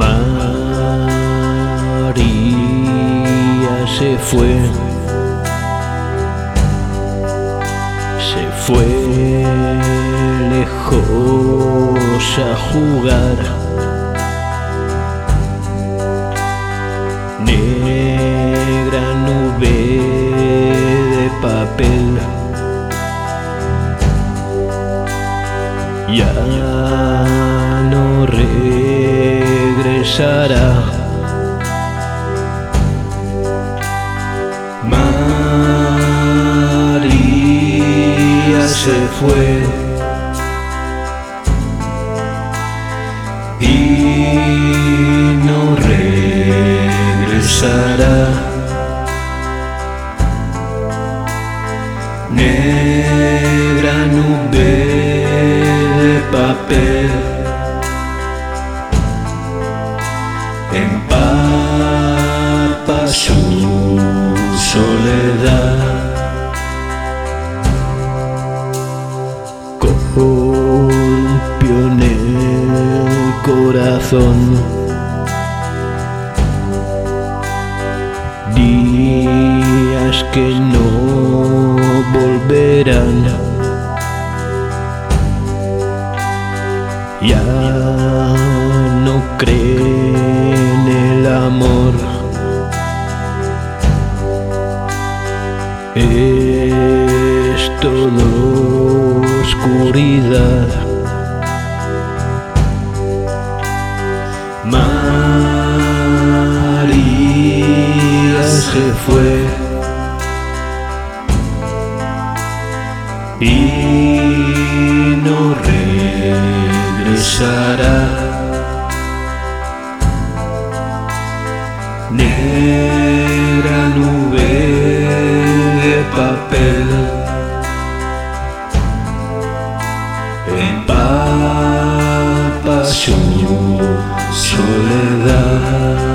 María se fue lejos a jugar. Negra nube de papel, ya no regresará. María se fue y no regresará. Negra nube de papel, empapa su soledad. Columpió en el corazón días que no volverán. Ya no cree en el amor, es todo oscuridad. María se fue y no regresará. Negra nube de papel, empapa su soledad.